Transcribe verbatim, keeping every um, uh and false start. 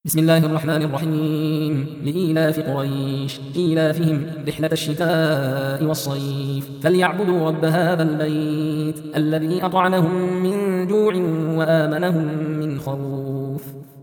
بسم الله الرحمن الرحيم لإيلاف قريش إيلافهم رحلة الشتاء والصيف فليعبدوا رب هذا البيت الذي أطعمهم من جوع وآمنهم من خوف.